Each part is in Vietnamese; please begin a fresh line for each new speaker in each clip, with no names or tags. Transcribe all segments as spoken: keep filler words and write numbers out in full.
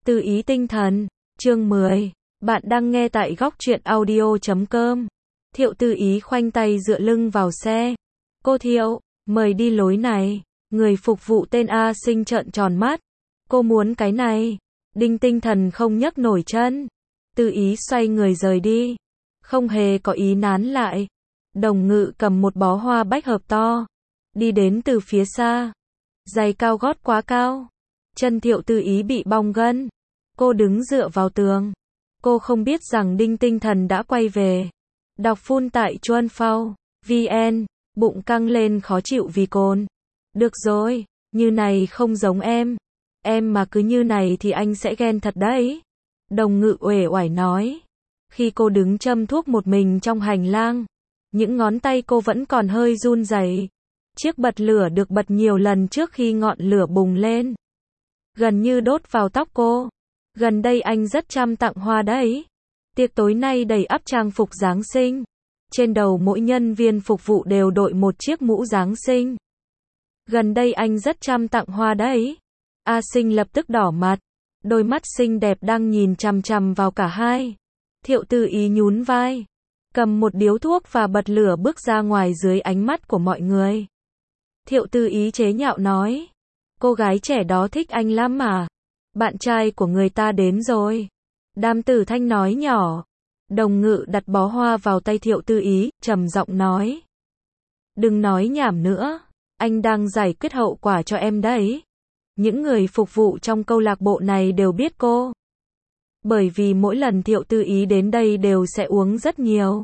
Từ ý tinh thần, chương mười. Bạn đang nghe tại góc truyện audio chấm com. Thiệu Tư Ý khoanh tay dựa lưng vào xe. Cô Thiệu, mời đi lối này. Người phục vụ tên A Sinh trợn tròn mắt. Cô muốn cái này. Đinh Tinh Thần không nhấc nổi chân. Tư Ý xoay người rời đi. Không hề có ý nán lại. Đồng Ngự cầm một bó hoa bách hợp to. Đi đến từ phía xa. Giày cao gót quá cao. Chân Thiệu Tư Ý bị bong gân. Cô đứng dựa vào tường. Cô không biết rằng Đinh Tinh Thần đã quay về. Đọc phun tại Chuan Phao, vn, bụng căng lên khó chịu vì cồn. Được rồi, như này không giống em. Em mà cứ như này thì anh sẽ ghen thật đấy. Đồng Ngự uể oải nói. Khi cô đứng châm thuốc một mình trong hành lang, những ngón tay cô vẫn còn hơi run rẩy. Chiếc bật lửa được bật nhiều lần trước khi ngọn lửa bùng lên. Gần như đốt vào tóc cô. Gần đây anh rất chăm tặng hoa đấy. Tiệc tối nay đầy ắp trang phục Giáng sinh. Trên đầu mỗi nhân viên phục vụ đều đội một chiếc mũ Giáng sinh. Gần đây anh rất chăm tặng hoa đấy. A Sinh lập tức đỏ mặt. Đôi mắt xinh đẹp đang nhìn chằm chằm vào cả hai. Thiệu Tư Ý nhún vai. Cầm một điếu thuốc và bật lửa bước ra ngoài dưới ánh mắt của mọi người. Thiệu Tư Ý chế nhạo nói. Cô gái trẻ đó thích anh lắm mà. Bạn trai của người ta đến rồi. Đàm Tử Thanh nói nhỏ. Đồng Ngự đặt bó hoa vào tay Thiệu Tư Ý, trầm giọng nói. Đừng nói nhảm nữa. Anh đang giải quyết hậu quả cho em đấy. Những người phục vụ trong câu lạc bộ này đều biết cô. Bởi vì mỗi lần Thiệu Tư Ý đến đây đều sẽ uống rất nhiều.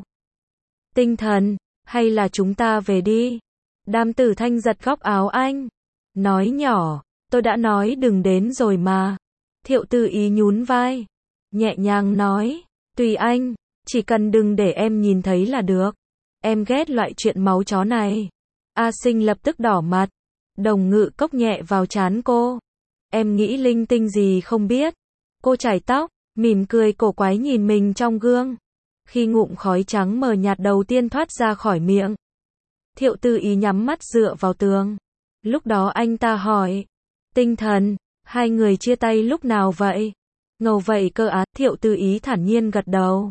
Tinh Thần, hay là chúng ta về đi. Đàm Tử Thanh giật góc áo anh. Nói nhỏ, tôi đã nói đừng đến rồi mà. Thiệu Tư Ý nhún vai. Nhẹ nhàng nói, tùy anh, chỉ cần đừng để em nhìn thấy là được. Em ghét loại chuyện máu chó này. A Sinh lập tức đỏ mặt. Đồng Ngự cốc nhẹ vào trán cô. Em nghĩ linh tinh gì không biết. Cô chải tóc, mỉm cười cổ quái nhìn mình trong gương. Khi ngụm khói trắng mờ nhạt đầu tiên thoát ra khỏi miệng, Thiệu Tư Ý nhắm mắt dựa vào tường. Lúc đó anh ta hỏi. Tinh Thần, hai người chia tay lúc nào vậy? Ngầu vậy cơ á, Thiệu Tư Ý thản nhiên gật đầu.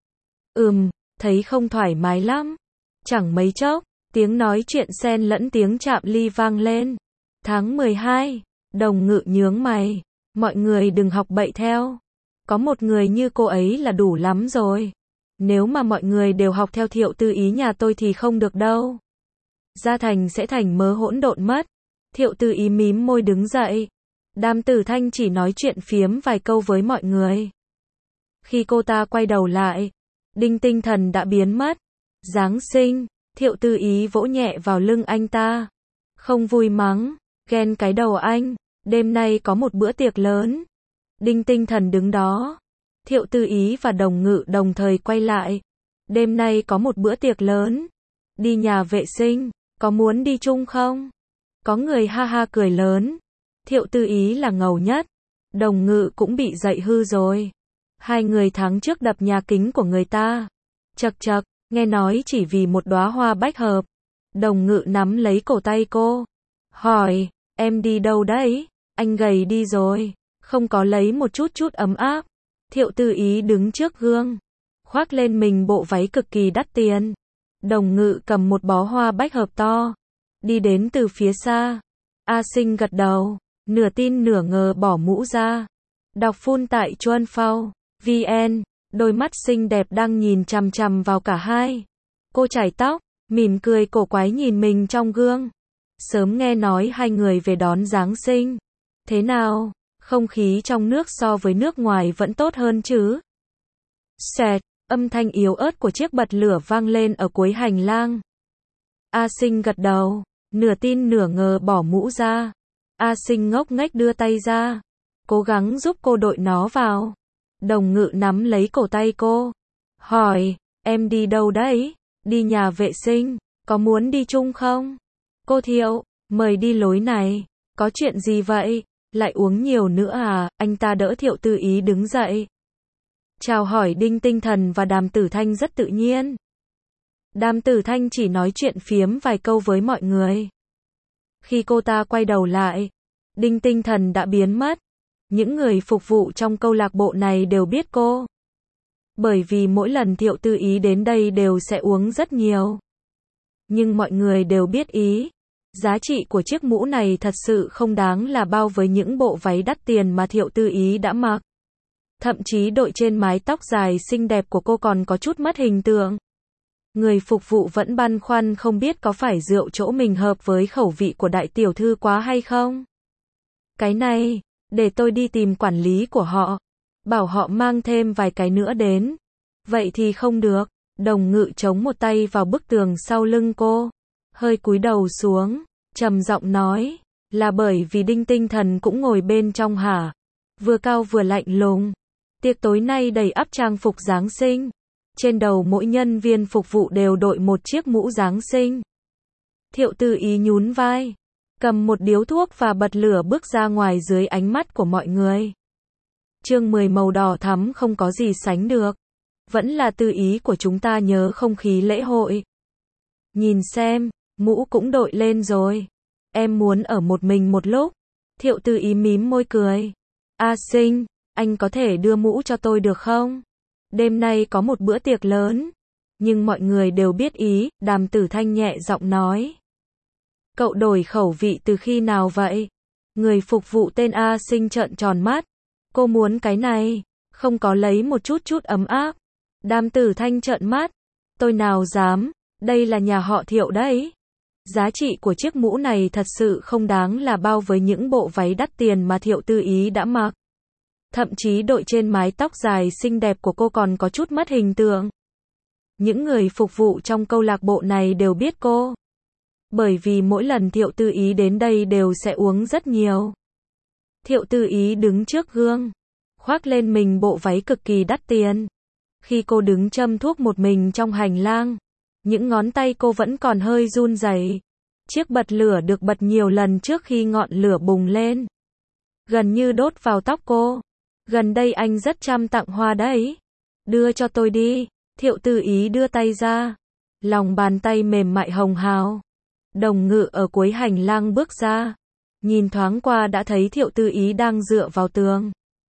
Ừm, thấy không thoải mái lắm. Chẳng mấy chốc, tiếng nói chuyện xen lẫn tiếng chạm ly vang lên. Tháng mười hai, Đồng Ngự nhướng mày. Mọi người đừng học bậy theo. Có một người như cô ấy là đủ lắm rồi. Nếu mà mọi người đều học theo Thiệu Tư Ý nhà tôi thì không được đâu. Gia Thành sẽ thành mớ hỗn độn mất. Thiệu Tư Ý mím môi đứng dậy. Đàm Tử Thanh chỉ nói chuyện phiếm vài câu với mọi người. Khi cô ta quay đầu lại, Đinh Tinh Thần đã biến mất. Giáng sinh, Thiệu Tư Ý vỗ nhẹ vào lưng anh ta. Không vui mắng, ghen cái đầu anh, đêm nay có một bữa tiệc lớn. Đinh Tinh Thần đứng đó. Thiệu Tư Ý và Đồng Ngự đồng thời quay lại. Đêm nay có một bữa tiệc lớn. Đi nhà vệ sinh, có muốn đi chung không? Có người ha ha cười lớn. Thiệu Tư Ý là ngầu nhất. Đồng Ngự cũng bị dậy hư rồi. Hai người tháng trước đập nhà kính của người ta. Chật chật, nghe nói chỉ vì một đóa hoa bách hợp. Đồng Ngự nắm lấy cổ tay cô. Hỏi, em đi đâu đấy? Anh gầy đi rồi. Không có lấy một chút chút ấm áp. Thiệu Tư Ý đứng trước gương. Khoác lên mình bộ váy cực kỳ đắt tiền. Đồng Ngự cầm một bó hoa bách hợp to. Đi đến từ phía xa. A Sinh gật đầu. Nửa tin nửa ngờ bỏ mũ ra. Đọc phun tại Chuan Phao, vn, đôi mắt xinh đẹp đang nhìn chằm chằm vào cả hai. Cô chải tóc, mỉm cười cổ quái nhìn mình trong gương. Sớm nghe nói hai người về đón Giáng sinh. Thế nào, không khí trong nước so với nước ngoài vẫn tốt hơn chứ? Xẹt, âm thanh yếu ớt của chiếc bật lửa vang lên ở cuối hành lang. A Sinh gật đầu, nửa tin nửa ngờ bỏ mũ ra. A Sinh ngốc nghếch đưa tay ra, cố gắng giúp cô đội nó vào. Đồng Ngự nắm lấy cổ tay cô. Hỏi, em đi đâu đấy? Đi nhà vệ sinh, có muốn đi chung không? Cô Thiệu, mời đi lối này. Có chuyện gì vậy? Lại uống nhiều nữa à? Anh ta đỡ Thiệu Tư Ý đứng dậy. Chào hỏi Đinh Tinh Thần và Đàm Tử Thanh rất tự nhiên. Đàm Tử Thanh chỉ nói chuyện phiếm vài câu với mọi người. Khi cô ta quay đầu lại, Đinh Tinh Thần đã biến mất. Những người phục vụ trong câu lạc bộ này đều biết cô. Bởi vì mỗi lần Thiệu Tư Ý đến đây đều sẽ uống rất nhiều. Nhưng mọi người đều biết ý. Giá trị của chiếc mũ này thật sự không đáng là bao với những bộ váy đắt tiền mà Thiệu Tư Ý đã mặc. Thậm chí đội trên mái tóc dài xinh đẹp của cô còn có chút mất hình tượng. Người phục vụ vẫn băn khoăn không biết có phải rượu chỗ mình hợp với khẩu vị của đại tiểu thư quá hay không. Cái này, để tôi đi tìm quản lý của họ. Bảo họ mang thêm vài cái nữa đến. Vậy thì không được. Đồng Ngự chống một tay vào bức tường sau lưng cô. Hơi cúi đầu xuống. Trầm giọng nói. Là bởi vì Đinh Tinh Thần cũng ngồi bên trong hả? Vừa cao vừa lạnh lùng. Tiệc tối nay đầy ắp trang phục Giáng sinh. Trên đầu mỗi nhân viên phục vụ đều đội một chiếc mũ Giáng sinh. Thiệu Tư Ý nhún vai. Cầm một điếu thuốc và bật lửa bước ra ngoài dưới ánh mắt của mọi người. Chương mười màu đỏ thắm không có gì sánh được. Vẫn là Tư Ý của chúng ta nhớ không khí lễ hội. Nhìn xem, mũ cũng đội lên rồi. Em muốn ở một mình một lúc. Thiệu Tư Ý mím môi cười. A Sinh, anh có thể đưa mũ cho tôi được không? Đêm nay có một bữa tiệc lớn. Nhưng mọi người đều biết ý, Đàm Tử Thanh nhẹ giọng nói. Cậu đổi khẩu vị từ khi nào vậy? Người phục vụ tên A Sinh trợn tròn mắt. Cô muốn cái này, không có lấy một chút chút ấm áp. Đàm Tử Thanh trợn mắt. Tôi nào dám, đây là nhà họ Thiệu đấy. Giá trị của chiếc mũ này thật sự không đáng là bao với những bộ váy đắt tiền mà Thiệu Tư Ý đã mặc. Thậm chí đội trên mái tóc dài xinh đẹp của cô còn có chút mất hình tượng. Những người phục vụ trong câu lạc bộ này đều biết cô. Bởi vì mỗi lần Thiệu Tư Ý đến đây đều sẽ uống rất nhiều. Thiệu Tư Ý đứng trước gương, khoác lên mình bộ váy cực kỳ đắt tiền. Khi cô đứng châm thuốc một mình trong hành lang, những ngón tay cô vẫn còn hơi run rẩy. Chiếc bật lửa được bật nhiều lần trước khi ngọn lửa bùng lên. Gần như đốt vào tóc cô. Gần đây anh rất chăm tặng hoa đấy. Đưa cho tôi đi. Thiệu Tư Ý đưa tay ra. Lòng bàn tay mềm mại hồng hào. Đồng Ngự ở cuối hành lang bước ra. Nhìn thoáng qua đã thấy Thiệu Tư Ý đang dựa vào tường.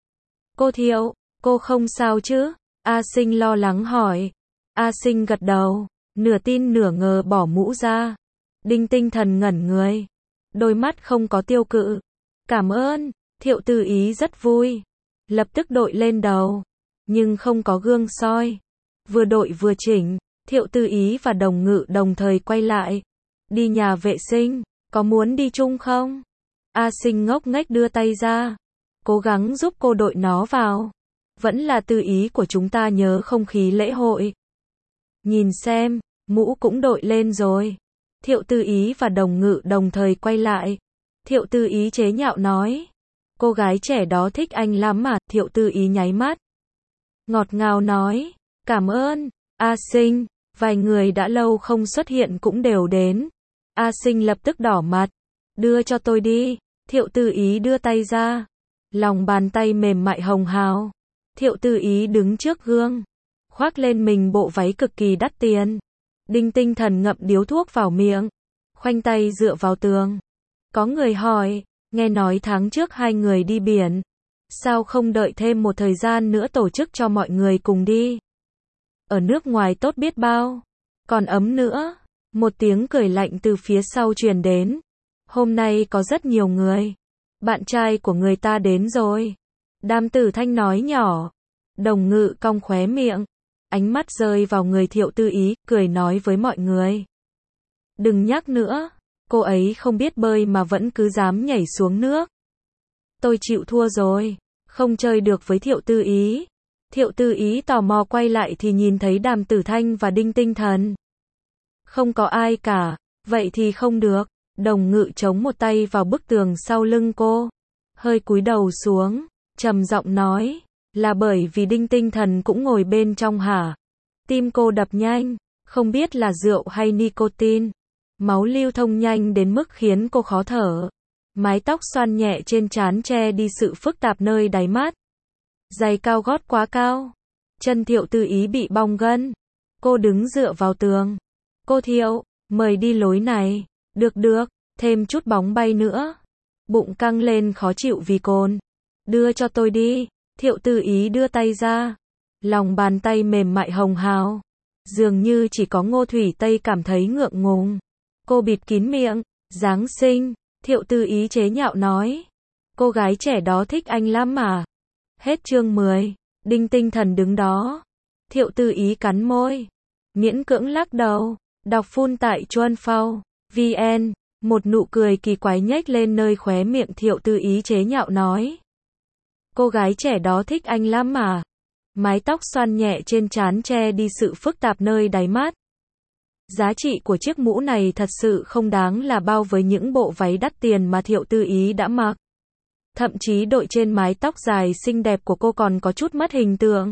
Cô Thiệu, cô không sao chứ? A Sinh lo lắng hỏi. A Sinh gật đầu, nửa tin nửa ngờ bỏ mũ ra. Đinh Tinh Thần ngẩn người. Đôi mắt không có tiêu cự. Cảm ơn, Thiệu Tư Ý rất vui. Lập tức đội lên đầu. Nhưng không có gương soi. Vừa đội vừa chỉnh, Thiệu Tư Ý và Đồng Ngự đồng thời quay lại. Đi nhà vệ sinh, có muốn đi chung không? A Sinh ngốc nghếch đưa tay ra. Cố gắng giúp cô đội nó vào. Vẫn là Tư Ý của chúng ta nhớ không khí lễ hội. Nhìn xem, mũ cũng đội lên rồi. Thiệu Tư Ý và Đồng Ngự đồng thời quay lại. Thiệu Tư Ý chế nhạo nói. Cô gái trẻ đó thích anh lắm mà. Thiệu Tư Ý nháy mắt. Ngọt ngào nói. Cảm ơn, A Sinh. Vài người đã lâu không xuất hiện cũng đều đến. A Sinh lập tức đỏ mặt. Đưa cho tôi đi. Thiệu Tư Ý đưa tay ra. Lòng bàn tay mềm mại hồng hào. Thiệu Tư Ý đứng trước gương. Khoác lên mình bộ váy cực kỳ đắt tiền. Đinh Tinh Thần ngậm điếu thuốc vào miệng. Khoanh tay dựa vào tường. Có người hỏi. Nghe nói tháng trước hai người đi biển. Sao không đợi thêm một thời gian nữa tổ chức cho mọi người cùng đi? Ở nước ngoài tốt biết bao. Còn ấm nữa. Một tiếng cười lạnh từ phía sau truyền đến. Hôm nay có rất nhiều người. Bạn trai của người ta đến rồi. Đàm Tử Thanh nói nhỏ. Đồng Ngự cong khóe miệng. Ánh mắt rơi vào người Thiệu Tư Ý, cười nói với mọi người. Đừng nhắc nữa. Cô ấy không biết bơi mà vẫn cứ dám nhảy xuống nước. Tôi chịu thua rồi. Không chơi được với Thiệu Tư Ý. Thiệu Tư Ý tò mò quay lại thì nhìn thấy Đàm Tử Thanh và Đinh Tinh Thần. Không có ai cả. Vậy thì không được. Đồng Ngự chống một tay vào bức tường sau lưng cô. Hơi cúi đầu xuống. Trầm giọng nói. Là bởi vì Đinh Tinh Thần cũng ngồi bên trong hả? Tim cô đập nhanh. Không biết là rượu hay nicotine. Máu lưu thông nhanh đến mức khiến cô khó thở. Mái tóc xoăn nhẹ trên trán che đi sự phức tạp nơi đáy mắt. Giày cao gót quá cao. Chân Thiệu Tư Ý bị bong gân. Cô đứng dựa vào tường. Cô Thiệu, mời đi lối này. Được được, thêm chút bóng bay nữa. Bụng căng lên khó chịu vì cồn. Đưa cho tôi đi. Thiệu Tư Ý đưa tay ra. Lòng bàn tay mềm mại hồng hào. Dường như chỉ có Ngô Thủy Tây cảm thấy ngượng ngùng. Cô bịt kín miệng. Giáng sinh. Thiệu Tư Ý chế nhạo nói. Cô gái trẻ đó thích anh lắm mà. Hết chương mười. Đinh Tinh Thần đứng đó. Thiệu Tư Ý cắn môi. Miễn cưỡng lắc đầu. Đọc phun tại Chuan Phao. vn. Một nụ cười kỳ quái nhếch lên nơi khóe miệng Thiệu Tư Ý chế nhạo nói. Cô gái trẻ đó thích anh lắm mà. Mái tóc xoăn nhẹ trên trán che đi sự phức tạp nơi đáy mắt. Giá trị của chiếc mũ này thật sự không đáng là bao với những bộ váy đắt tiền mà Thiệu Tư Ý đã mặc. Thậm chí đội trên mái tóc dài xinh đẹp của cô còn có chút mất hình tượng.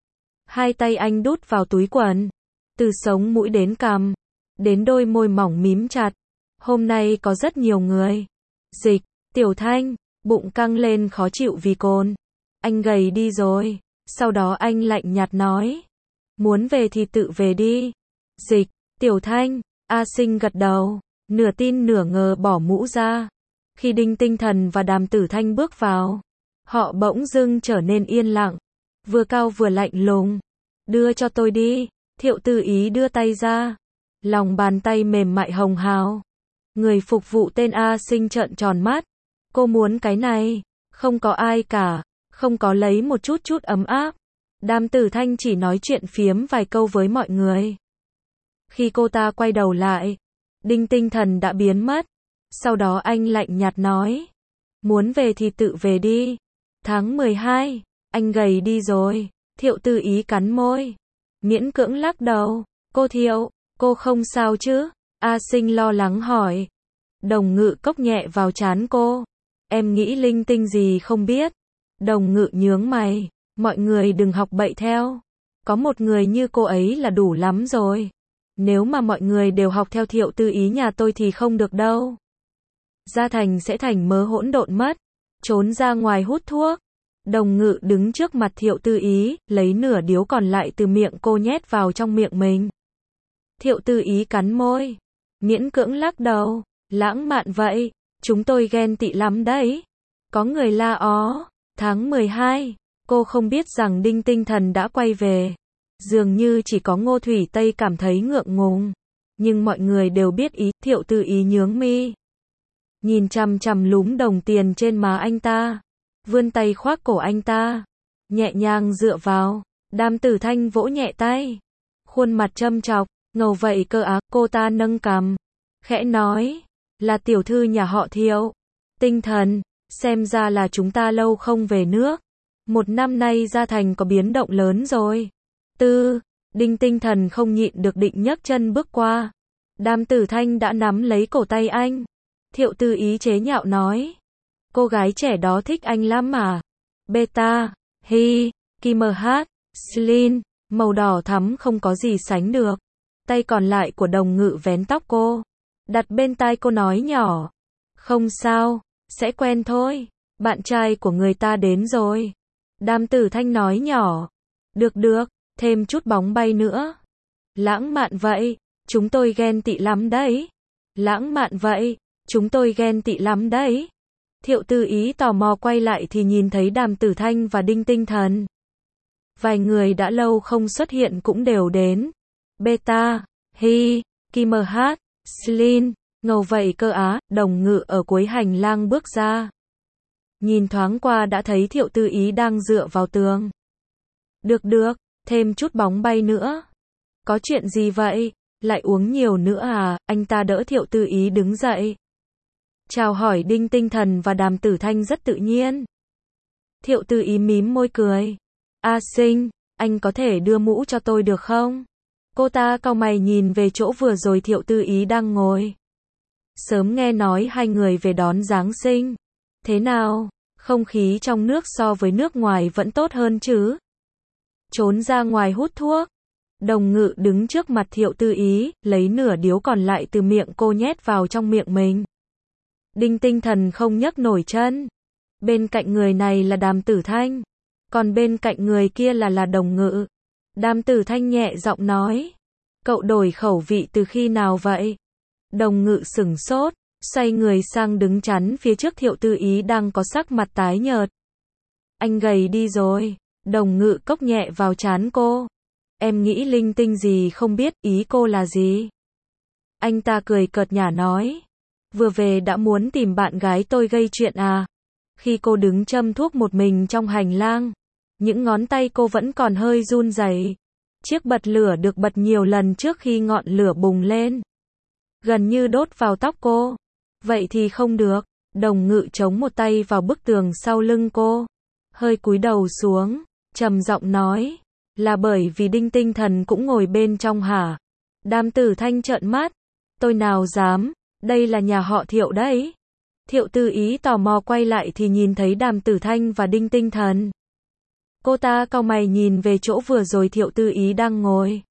Hai tay anh đút vào túi quần. Từ sống mũi đến cằm. Đến đôi môi mỏng mím chặt. Hôm nay có rất nhiều người. Dịch, Tiểu Thanh, bụng căng lên khó chịu vì cồn. Anh gầy đi rồi. Sau đó anh lạnh nhạt nói. Muốn về thì tự về đi. Dịch, Tiểu Thanh, A Sinh gật đầu. Nửa tin nửa ngờ bỏ mũ ra. Khi Đinh Tinh Thần và Đàm Tử Thanh bước vào. Họ bỗng dưng trở nên yên lặng. Vừa cao vừa lạnh lùng. Đưa cho tôi đi. Thiệu Tư Ý đưa tay ra. Lòng bàn tay mềm mại hồng hào. Người phục vụ tên A Sinh trợn tròn mắt. Cô muốn cái này. Không có ai cả. Không có lấy một chút chút ấm áp. Đàm Tử Thanh chỉ nói chuyện phiếm vài câu với mọi người. Khi cô ta quay đầu lại, Đinh Tinh Thần đã biến mất. Sau đó anh lạnh nhạt nói. Muốn về thì tự về đi. Tháng mười hai, anh gầy đi rồi. Thiệu Tư Ý cắn môi. Miễn cưỡng lắc đầu. Cô Thiệu, cô không sao chứ? A Sinh lo lắng hỏi. Đồng Ngự cốc nhẹ vào trán cô. Em nghĩ linh tinh gì không biết. Đồng Ngự nhướng mày. Mọi người đừng học bậy theo. Có một người như cô ấy là đủ lắm rồi. Nếu mà mọi người đều học theo Thiệu Tư Ý nhà tôi thì không được đâu. Gia Thành sẽ thành mớ hỗn độn mất. Trốn ra ngoài hút thuốc. Đồng Ngự đứng trước mặt Thiệu Tư Ý, lấy nửa điếu còn lại từ miệng cô nhét vào trong miệng mình. Thiệu Tư Ý cắn môi. Miễn cưỡng lắc đầu. Lãng mạn vậy. Chúng tôi ghen tị lắm đấy. Có người la ó. Tháng mười hai. Cô không biết rằng Đinh Tinh Thần đã quay về. Dường như chỉ có Ngô Thủy Tây cảm thấy ngượng ngùng. Nhưng mọi người đều biết ý. Thiệu Tư Ý nhướng mi. Nhìn chằm chằm lúm đồng tiền trên má anh ta. Vươn tay khoác cổ anh ta. Nhẹ nhàng dựa vào. Đàm Tử Thanh vỗ nhẹ tay. Khuôn mặt châm chọc. Ngầu vậy cơ á. Cô ta nâng cằm. Khẽ nói. Là tiểu thư nhà họ Thiệu. Tinh Thần. Xem ra là chúng ta lâu không về nước. Một năm nay Gia Thành có biến động lớn rồi. Tư. Đinh Tinh Thần không nhịn được định nhấc chân bước qua. Đàm Tử Thanh đã nắm lấy cổ tay anh. Thiệu Tư Ý chế nhạo nói. Cô gái trẻ đó thích anh lắm mà. Beta, Hi, Kim Hát, Slin, màu đỏ thắm không có gì sánh được. Tay còn lại của Đồng Ngự vén tóc cô. Đặt bên tai cô nói nhỏ. Không sao, sẽ quen thôi. Bạn trai của người ta đến rồi. Đàm Tử Thanh nói nhỏ. Được được, thêm chút bóng bay nữa. Lãng mạn vậy, chúng tôi ghen tị lắm đấy. Lãng mạn vậy, chúng tôi ghen tị lắm đấy. Thiệu Tư Ý tò mò quay lại thì nhìn thấy Đàm Tử Thanh và Đinh Tinh Thần. Vài người đã lâu không xuất hiện cũng đều đến. Beta, Hi, Kim Hát, Slin, ngầu vậy cơ á. Đồng Ngự ở cuối hành lang bước ra. Nhìn thoáng qua đã thấy Thiệu Tư Ý đang dựa vào tường. Được được, thêm chút bóng bay nữa. Có chuyện gì vậy? Lại uống nhiều nữa à? Anh ta đỡ Thiệu Tư Ý đứng dậy. Chào hỏi Đinh Tinh Thần và Đàm Tử Thanh rất tự nhiên. Thiệu Tư Ý mím môi cười. A Sinh, anh có thể đưa mũ cho tôi được không? Cô ta cau mày nhìn về chỗ vừa rồi Thiệu Tư Ý đang ngồi. Sớm nghe nói hai người về đón Giáng sinh. Thế nào? Không khí trong nước so với nước ngoài vẫn tốt hơn chứ? Trốn ra ngoài hút thuốc. Đồng Ngự đứng trước mặt Thiệu Tư Ý, lấy nửa điếu còn lại từ miệng cô nhét vào trong miệng mình. Đinh Tinh Thần không nhấc nổi chân. Bên cạnh người này là Đàm Tử Thanh. Còn bên cạnh người kia là là Đồng Ngự. Đàm Tử Thanh nhẹ giọng nói. Cậu đổi khẩu vị từ khi nào vậy? Đồng Ngự sửng sốt, xoay người sang đứng chắn phía trước Thiệu Tư Ý đang có sắc mặt tái nhợt. Anh gầy đi rồi. Đồng Ngự cốc nhẹ vào trán cô. Em nghĩ linh tinh gì không biết, ý cô là gì? Anh ta cười cợt nhả nói. Vừa về đã muốn tìm bạn gái tôi gây chuyện à? Khi cô đứng châm thuốc một mình trong hành lang, những ngón tay cô vẫn còn hơi run rẩy. Chiếc bật lửa được bật nhiều lần trước khi ngọn lửa bùng lên, gần như đốt vào tóc cô. Vậy thì không được. Đồng Ngự chống một tay vào bức tường sau lưng cô, hơi cúi đầu xuống, trầm giọng nói, là bởi vì Đinh Tinh Thần cũng ngồi bên trong hả? Đàm Tử Thanh trợn mắt, tôi nào dám, đây là nhà họ Thiệu đấy. Thiệu Tư Ý tò mò quay lại thì nhìn thấy Đàm Tử Thanh và Đinh Tinh Thần. Cô ta cau mày nhìn về chỗ vừa rồi Thiệu Tư Ý đang ngồi.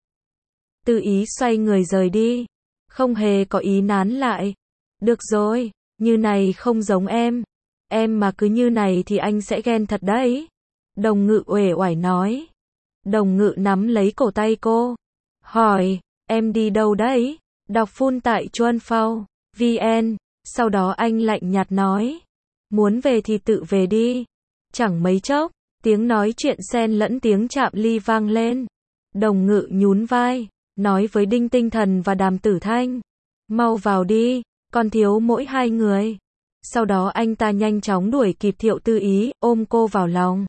Tư Ý xoay người rời đi, không hề có ý nán lại. Được rồi, như này không giống em. Em mà cứ như này thì anh sẽ ghen thật đấy. Đồng Ngự uể oải nói. Đồng Ngự nắm lấy cổ tay cô, hỏi, em đi đâu đấy? Đọc phun tại chuan phao vn. Sau đó anh lạnh nhạt nói, muốn về thì tự về đi. Chẳng mấy chốc, tiếng nói chuyện xen lẫn tiếng chạm ly vang lên. Đồng Ngự nhún vai, nói với Đinh Tinh Thần và Đàm Tử Thanh, mau vào đi, còn thiếu mỗi hai người. Sau đó anh ta nhanh chóng đuổi kịp Thiệu Tư Ý, ôm cô vào lòng.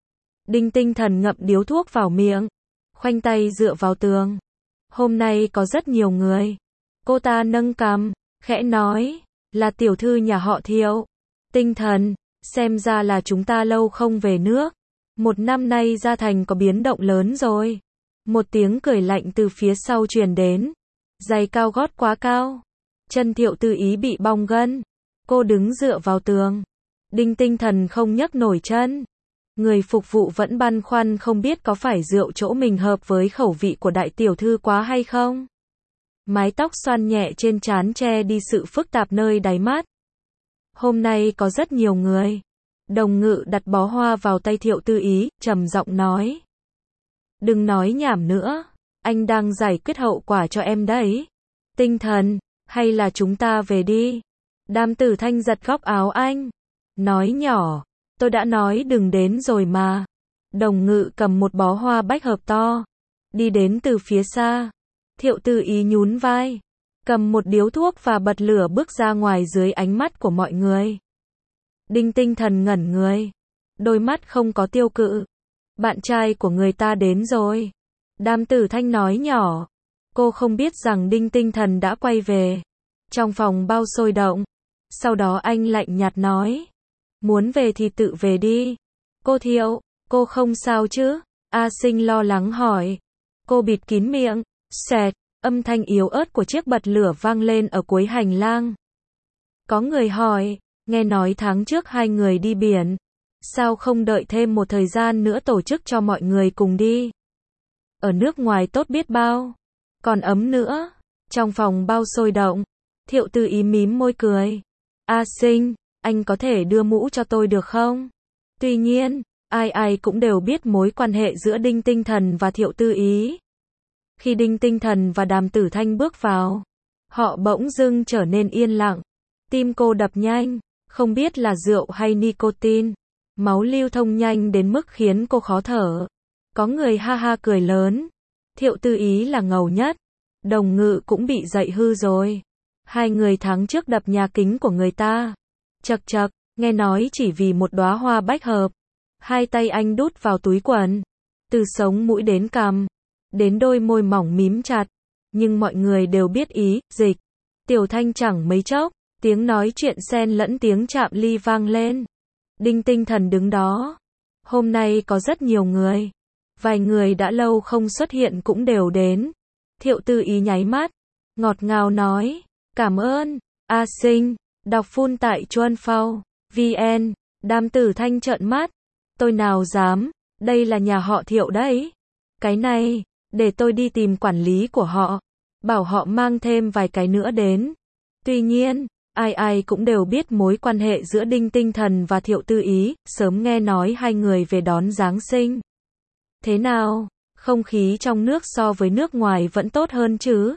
Đinh Tinh Thần ngậm điếu thuốc vào miệng, khoanh tay dựa vào tường. Hôm nay có rất nhiều người. Cô ta nâng cằm, khẽ nói, là tiểu thư nhà họ Thiệu. Tinh Thần, xem ra là chúng ta lâu không về nước. Một năm nay Gia Thành có biến động lớn rồi. Một tiếng cười lạnh từ phía sau truyền đến. Giày cao gót quá cao. Chân Thiệu Tư Ý bị bong gân. Cô đứng dựa vào tường. Đinh Tinh Thần không nhấc nổi chân. Người phục vụ vẫn băn khoăn không biết có phải rượu chỗ mình hợp với khẩu vị của đại tiểu thư quá hay không. Mái tóc xoăn nhẹ trên trán che đi sự phức tạp nơi đáy mắt. Hôm nay có rất nhiều người. Đồng Ngự đặt bó hoa vào tay Thiệu Tư Ý, trầm giọng nói. Đừng nói nhảm nữa, anh đang giải quyết hậu quả cho em đấy. Tinh Thần, hay là chúng ta về đi. Đàm Tử Thanh giật góc áo anh, nói nhỏ, tôi đã nói đừng đến rồi mà. Đồng Ngự cầm một bó hoa bách hợp to, đi đến từ phía xa. Thiệu Tư Ý nhún vai, cầm một điếu thuốc và bật lửa bước ra ngoài dưới ánh mắt của mọi người. Đinh Tinh Thần ngẩn người, đôi mắt không có tiêu cự. Bạn trai của người ta đến rồi. Đàm Tử Thanh nói nhỏ. Cô không biết rằng Đinh Tinh Thần đã quay về. Trong phòng bao sôi động. Sau đó anh lạnh nhạt nói. Muốn về thì tự về đi. Cô Thiệu, cô không sao chứ? A Sinh lo lắng hỏi. Cô bịt kín miệng. Xẹt, âm thanh yếu ớt của chiếc bật lửa vang lên ở cuối hành lang. Có người hỏi, nghe nói tháng trước hai người đi biển. Sao không đợi thêm một thời gian nữa tổ chức cho mọi người cùng đi? Ở nước ngoài tốt biết bao. Còn ấm nữa. Trong phòng bao sôi động. Thiệu Tư Ý mím môi cười. A Sinh, anh có thể đưa mũ cho tôi được không? Tuy nhiên, ai ai cũng đều biết mối quan hệ giữa Đinh Tinh Thần và Thiệu Tư Ý. Khi Đinh Tinh Thần và Đàm Tử Thanh bước vào, họ bỗng dưng trở nên yên lặng. Tim cô đập nhanh, không biết là rượu hay nicotine. Máu lưu thông nhanh đến mức khiến cô khó thở. Có người ha ha cười lớn. Thiệu Tư Ý là ngầu nhất. Đồng Ngự cũng bị dậy hư rồi. Hai người tháng trước đập nhà kính của người ta. Chật chật, nghe nói chỉ vì một đóa hoa bách hợp. Hai tay anh đút vào túi quần. Từ sống mũi đến cằm, đến đôi môi mỏng mím chặt. Nhưng mọi người đều biết ý, dịch. Tiểu Thanh chẳng mấy chốc, tiếng nói chuyện xen lẫn tiếng chạm ly vang lên. Đinh Tinh Thần đứng đó. Hôm nay có rất nhiều người. Vài người đã lâu không xuất hiện cũng đều đến. Thiệu Tư Ý nháy mắt, ngọt ngào nói, cảm ơn, A Sinh. Đọc phun tại chuan phao vn. Đàm Tử Thanh trợn mắt, tôi nào dám, đây là nhà họ Thiệu đấy. Cái này, để tôi đi tìm quản lý của họ, bảo họ mang thêm vài cái nữa đến. Tuy nhiên, ai ai cũng đều biết mối quan hệ giữa Đinh Tinh Thần và Thiệu Tư Ý, sớm nghe nói hai người về đón Giáng sinh. Thế nào, không khí trong nước so với nước ngoài vẫn tốt hơn chứ?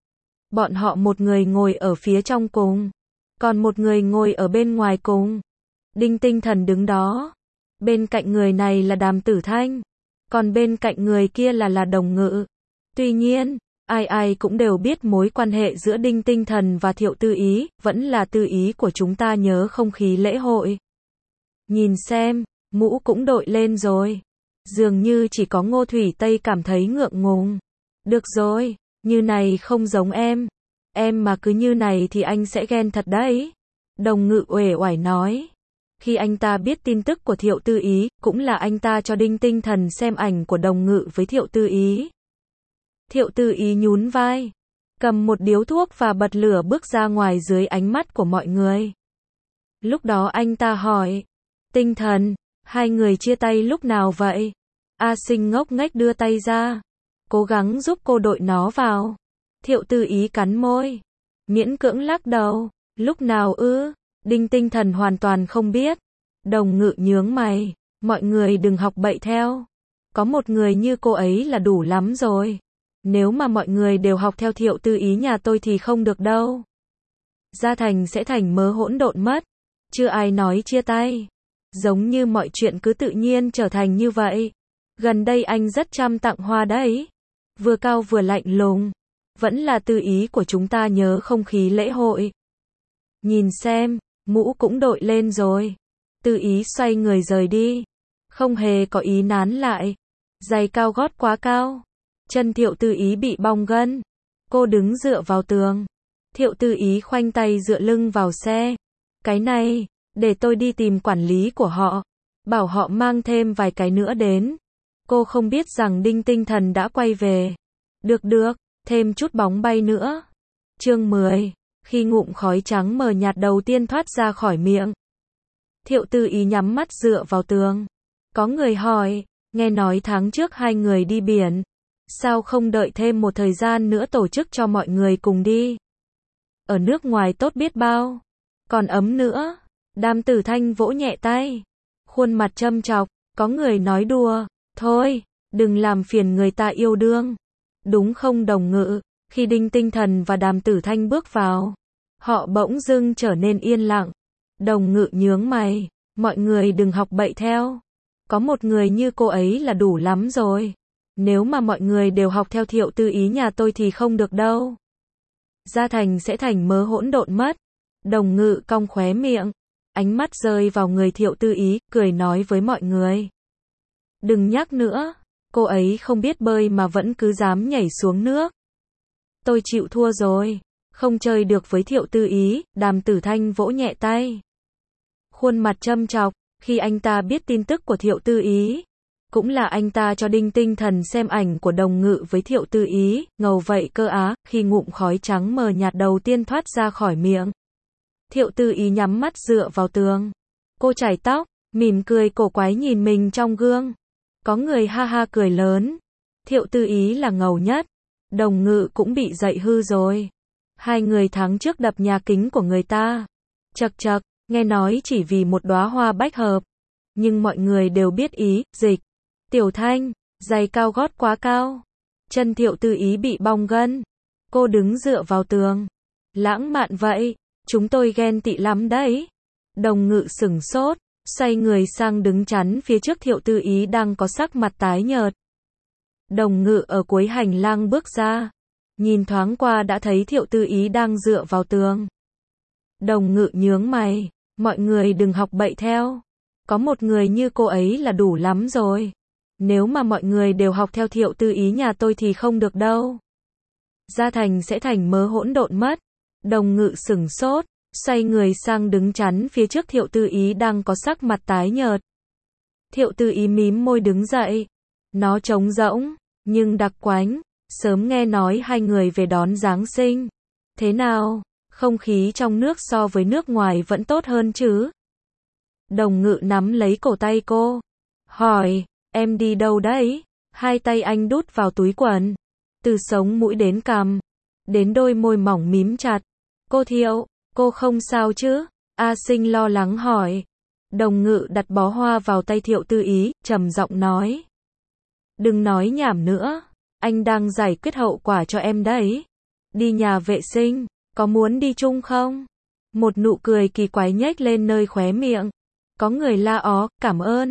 Bọn họ một người ngồi ở phía trong cùng, còn một người ngồi ở bên ngoài cùng. Đinh Tinh Thần đứng đó, Bên cạnh người này là Đàm Tử Thanh, còn bên cạnh người kia là là Đồng Ngự. Tuy nhiên, ai ai cũng đều biết mối quan hệ giữa Đinh Tinh Thần và Thiệu Tư Ý, vẫn là tư ý của chúng ta nhớ không khí lễ hội. Nhìn xem, mũ cũng đội lên rồi. Dường như chỉ có Ngô Thủy Tây cảm thấy ngượng ngùng. Được rồi, như này không giống em. Em mà cứ như này thì anh sẽ ghen thật đấy. Đồng Ngự uể oải nói. Khi anh ta biết tin tức của Thiệu Tư Ý, cũng là anh ta cho Đinh Tinh Thần xem ảnh của Đồng Ngự với Thiệu Tư Ý. Thiệu Tư Ý nhún vai, cầm một điếu thuốc và bật lửa bước ra ngoài dưới ánh mắt của mọi người. Lúc đó anh ta hỏi, Tinh Thần, hai người chia tay lúc nào vậy? A Sinh ngốc nghếch đưa tay ra, cố gắng giúp cô đội nó vào. Thiệu Tư Ý cắn môi, miễn cưỡng lắc đầu, lúc nào ư? Đinh Tinh Thần hoàn toàn không biết. Đồng Ngự nhướng mày, mọi người đừng học bậy theo. Có một người như cô ấy là đủ lắm rồi. Nếu mà mọi người đều học theo Thiệu Tư Ý nhà tôi thì không được đâu. Gia Thành sẽ thành mớ hỗn độn mất. Chưa ai nói chia tay. Giống như mọi chuyện cứ tự nhiên trở thành như vậy. Gần đây anh rất chăm tặng hoa đấy. Vừa cao vừa lạnh lùng. Vẫn là Tư Ý của chúng ta nhớ không khí lễ hội. Nhìn xem, mũ cũng đội lên rồi. Tư Ý xoay người rời đi. Không hề có ý nán lại. Giày cao gót quá cao. Chân Thiệu Tư Ý bị bong gân. Cô đứng dựa vào tường. Thiệu Tư Ý khoanh tay dựa lưng vào xe. Cái này, để tôi đi tìm quản lý của họ. Bảo họ mang thêm vài cái nữa đến. Cô không biết rằng Đinh Tinh Thần đã quay về. Được được, thêm chút bóng bay nữa. Chương mười. Khi ngụm khói trắng mờ nhạt đầu tiên thoát ra khỏi miệng. Thiệu Tư Ý nhắm mắt dựa vào tường. Có người hỏi, nghe nói tháng trước hai người đi biển. Sao không đợi thêm một thời gian nữa tổ chức cho mọi người cùng đi? Ở nước ngoài tốt biết bao. Còn ấm nữa. Đàm Tử Thanh vỗ nhẹ tay. Khuôn mặt châm chọc. Có người nói đùa. Thôi, đừng làm phiền người ta yêu đương. Đúng không Đồng Ngự? Khi Đinh Tinh Thần và Đàm Tử Thanh bước vào, họ bỗng dưng trở nên yên lặng. Đồng Ngự nhướng mày. Mọi người đừng học bậy theo. Có một người như cô ấy là đủ lắm rồi. Nếu mà mọi người đều học theo Thiệu Tư Ý nhà tôi thì không được đâu. Gia Thành sẽ thành mớ hỗn độn mất. Đồng Ngự cong khóe miệng. Ánh mắt rơi vào người Thiệu Tư Ý, cười nói với mọi người. Đừng nhắc nữa. Cô ấy không biết bơi mà vẫn cứ dám nhảy xuống nước. Tôi chịu thua rồi. Không chơi được với Thiệu Tư Ý. Đàm Tử Thanh vỗ nhẹ tay. Khuôn mặt châm chọc. Khi anh ta biết tin tức của Thiệu Tư Ý, cũng là anh ta cho Đinh Tinh Thần xem ảnh của Đồng Ngự với Thiệu Tư Ý, ngầu vậy cơ á. Khi ngụm khói trắng mờ nhạt đầu tiên thoát ra khỏi miệng. Thiệu Tư Ý nhắm mắt dựa vào tường. Cô chải tóc, mỉm cười cổ quái nhìn mình trong gương. Có người ha ha cười lớn. Thiệu Tư Ý là ngầu nhất. Đồng Ngự cũng bị dậy hư rồi. Hai người tháng trước đập nhà kính của người ta. Chật chật, nghe nói chỉ vì một đóa hoa bách hợp. Nhưng mọi người đều biết ý, dịch. Tiểu Thanh, giày cao gót quá cao. Chân Thiệu Tư Ý bị bong gân. Cô đứng dựa vào tường. Lãng mạn vậy, chúng tôi ghen tị lắm đấy. Đồng Ngự sửng sốt, xoay người sang đứng chắn phía trước Thiệu Tư Ý đang có sắc mặt tái nhợt. Đồng Ngự ở cuối hành lang bước ra. Nhìn thoáng qua đã thấy Thiệu Tư Ý đang dựa vào tường. Đồng Ngự nhướng mày. Mọi người đừng học bậy theo. Có một người như cô ấy là đủ lắm rồi. Nếu mà mọi người đều học theo Thiệu Tư Ý nhà tôi thì không được đâu. Gia Thành sẽ thành mớ hỗn độn mất. Đồng Ngự sửng sốt, xoay người sang đứng chắn phía trước Thiệu Tư Ý đang có sắc mặt tái nhợt. Thiệu Tư Ý mím môi đứng dậy. Nó trống rỗng, nhưng đặc quánh. Sớm nghe nói hai người về đón Giáng sinh. Thế nào, không khí trong nước so với nước ngoài vẫn tốt hơn chứ? Đồng Ngự nắm lấy cổ tay cô. Hỏi, em đi đâu đấy? Hai tay anh đút vào túi quần. Từ sống mũi đến cằm. Đến đôi môi mỏng mím chặt. Cô Thiệu, cô không sao chứ? A Sinh lo lắng hỏi. Đồng Ngự đặt bó hoa vào tay Thiệu Tư Ý, trầm giọng nói. Đừng nói nhảm nữa. Anh đang giải quyết hậu quả cho em đấy. Đi nhà vệ sinh, có muốn đi chung không? Một nụ cười kỳ quái nhếch lên nơi khóe miệng. Có người la ó, cảm ơn.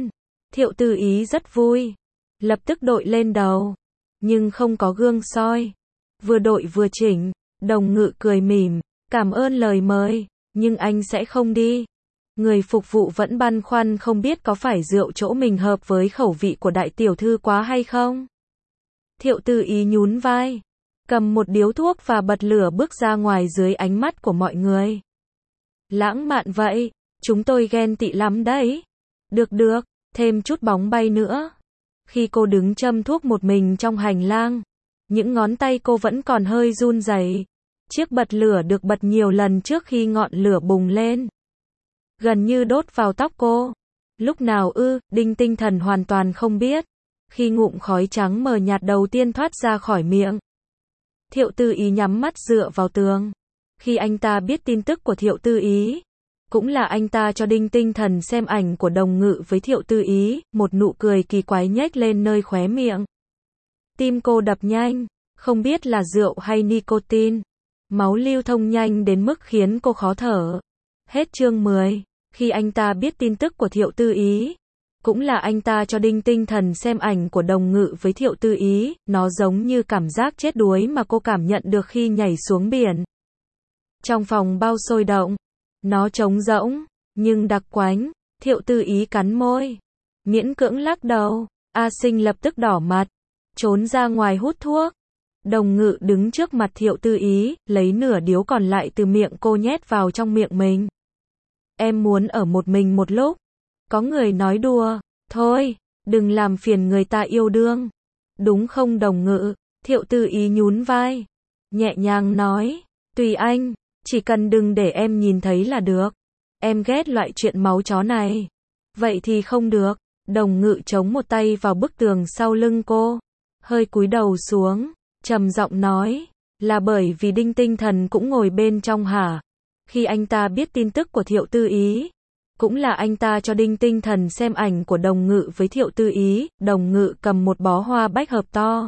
Thiệu Tư Ý rất vui, lập tức đội lên đầu, nhưng không có gương soi. Vừa đội vừa chỉnh, Đồng Ngự cười mỉm, cảm ơn lời mời, nhưng anh sẽ không đi. Người phục vụ vẫn băn khoăn không biết có phải rượu chỗ mình hợp với khẩu vị của đại tiểu thư quá hay không. Thiệu Tư Ý nhún vai, cầm một điếu thuốc và bật lửa bước ra ngoài dưới ánh mắt của mọi người. Lãng mạn vậy, chúng tôi ghen tị lắm đấy. Được được, thêm chút bóng bay nữa. Khi cô đứng châm thuốc một mình trong hành lang, những ngón tay cô vẫn còn hơi run rẩy. Chiếc bật lửa được bật nhiều lần trước khi ngọn lửa bùng lên, gần như đốt vào tóc cô. Lúc nào ư, Đinh Tinh Thần hoàn toàn không biết. Khi ngụm khói trắng mờ nhạt đầu tiên thoát ra khỏi miệng, Thiệu Tư Ý nhắm mắt dựa vào tường. Khi anh ta biết tin tức của Thiệu Tư Ý, cũng là anh ta cho Đinh Tinh Thần xem ảnh của Đồng Ngự với Thiệu Tư Ý, một nụ cười kỳ quái nhếch lên nơi khóe miệng. Tim cô đập nhanh, không biết là rượu hay nicotine. Máu lưu thông nhanh đến mức khiến cô khó thở. Hết chương mười. Khi anh ta biết tin tức của Thiệu Tư Ý, cũng là anh ta cho Đinh Tinh Thần xem ảnh của Đồng Ngự với Thiệu Tư Ý, nó giống như cảm giác chết đuối mà cô cảm nhận được khi nhảy xuống biển. Trong phòng bao sôi động, nó trống rỗng, nhưng đặc quánh. Thiệu Tư Ý cắn môi, miễn cưỡng lắc đầu. A Sinh lập tức đỏ mặt, trốn ra ngoài hút thuốc. Đồng Ngự đứng trước mặt Thiệu Tư Ý, lấy nửa điếu còn lại từ miệng cô nhét vào trong miệng mình. Em muốn ở một mình một lúc. Có người nói đùa, thôi, đừng làm phiền người ta yêu đương. Đúng không Đồng Ngự? Thiệu Tư Ý nhún vai, nhẹ nhàng nói, tùy anh, chỉ cần đừng để em nhìn thấy là được. Em ghét loại chuyện máu chó này. Vậy thì không được. Đồng Ngự chống một tay vào bức tường sau lưng cô, hơi cúi đầu xuống, trầm giọng nói, là bởi vì Đinh Tinh Thần cũng ngồi bên trong hả? Khi anh ta biết tin tức của Thiệu Tư Ý, cũng là anh ta cho Đinh Tinh Thần xem ảnh của Đồng Ngự với Thiệu Tư Ý. Đồng Ngự cầm một bó hoa bách hợp to,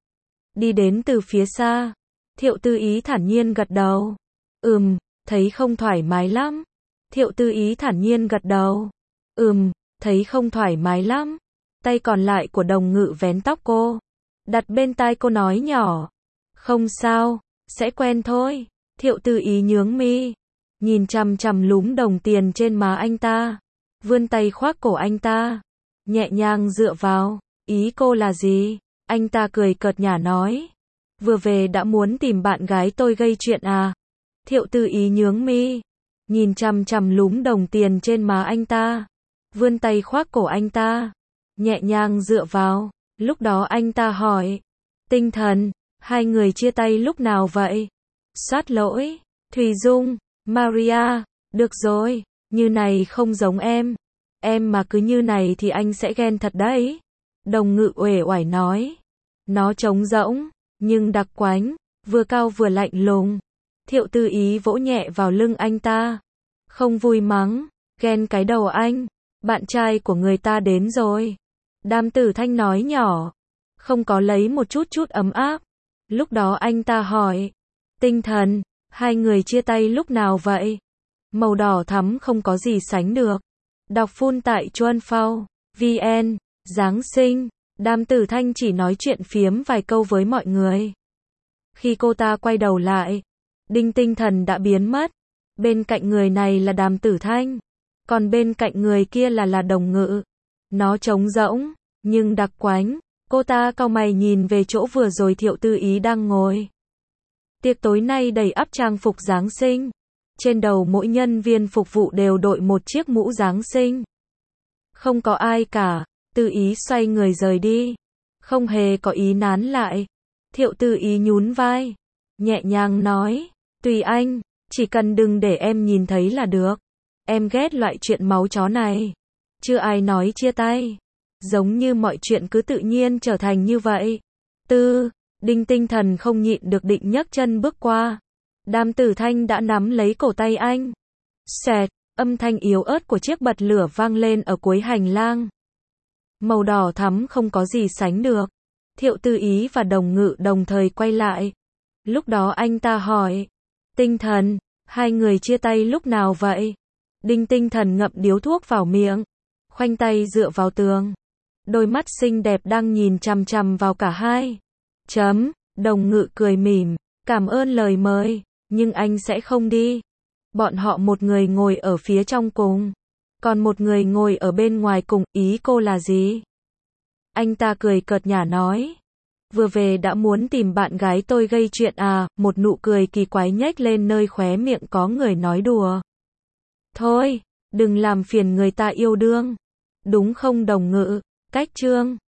đi đến từ phía xa. Thiệu Tư Ý thản nhiên gật đầu. Ừm, thấy không thoải mái lắm. Thiệu Tư Ý thản nhiên gật đầu. Ừm, thấy không thoải mái lắm. Tay còn lại của Đồng Ngự vén tóc cô, đặt bên tai cô nói nhỏ, không sao, sẽ quen thôi. Thiệu Tư Ý nhướng mi, nhìn chằm chằm lúm đồng tiền trên má anh ta, vươn tay khoác cổ anh ta, nhẹ nhàng dựa vào. Ý cô là gì? Anh ta cười cợt nhả nói, vừa về đã muốn tìm bạn gái tôi gây chuyện à? Thiệu Tư Ý nhướng mi, nhìn chằm chằm lúm đồng tiền trên má anh ta, vươn tay khoác cổ anh ta, nhẹ nhàng dựa vào. Lúc đó anh ta hỏi, Tinh Thần, hai người chia tay lúc nào vậy? Soát lỗi, Thùy Dung, Maria, được rồi, như này không giống em. Em mà cứ như này thì anh sẽ ghen thật đấy. Đồng Ngự uể oải nói. Nó trống rỗng, nhưng đặc quánh, vừa cao vừa lạnh lùng. Thiệu Tư Ý vỗ nhẹ vào lưng anh ta, không vui mắng, ghen cái đầu anh, bạn trai của người ta đến rồi. Đàm Tử Thanh nói nhỏ, không có lấy một chút chút ấm áp. Lúc đó anh ta hỏi, Tinh Thần, hai người chia tay lúc nào vậy? Màu đỏ thắm không có gì sánh được. Đọc full tại chuan phao vn. Giáng sinh, Đàm Tử Thanh chỉ nói chuyện phiếm vài câu với mọi người. Khi cô ta quay đầu lại, Đinh Tinh Thần đã biến mất. Bên cạnh người này là Đàm Tử Thanh, còn bên cạnh người kia là là Đồng Ngự. Nó trống rỗng, nhưng đặc quánh. Cô ta cau mày nhìn về chỗ vừa rồi Thiệu Tư Ý đang ngồi. Tiệc tối nay đầy ắp trang phục Giáng sinh. Trên đầu mỗi nhân viên phục vụ đều đội một chiếc mũ Giáng sinh. Không có ai cả. Tư Ý xoay người rời đi, không hề có ý nán lại. Thiệu Tư Ý nhún vai, nhẹ nhàng nói, tùy anh, chỉ cần đừng để em nhìn thấy là được. Em ghét loại chuyện máu chó này. Chưa ai nói chia tay, giống như mọi chuyện cứ tự nhiên trở thành như vậy. Tư, Đinh Tinh Thần không nhịn được định nhấc chân bước qua. Đàm Tử Thanh đã nắm lấy cổ tay anh. Xẹt, âm thanh yếu ớt của chiếc bật lửa vang lên ở cuối hành lang. Màu đỏ thắm không có gì sánh được. Thiệu Tư Ý và Đồng Ngự đồng thời quay lại. Lúc đó anh ta hỏi, Tinh Thần, hai người chia tay lúc nào vậy? Đinh Tinh Thần ngậm điếu thuốc vào miệng, khoanh tay dựa vào tường. Đôi mắt xinh đẹp đang nhìn chằm chằm vào cả hai. Chấm, Đồng Ngự cười mỉm, cảm ơn lời mời, nhưng anh sẽ không đi. Bọn họ một người ngồi ở phía trong cùng, còn một người ngồi ở bên ngoài cùng, ý cô là gì? Anh ta cười cợt nhả nói. Vừa về đã muốn tìm bạn gái tôi gây chuyện à, một nụ cười kỳ quái nhếch lên nơi khóe miệng có người nói đùa. Thôi, đừng làm phiền người ta yêu đương. Đúng không Đồng Ngự? Cách Trương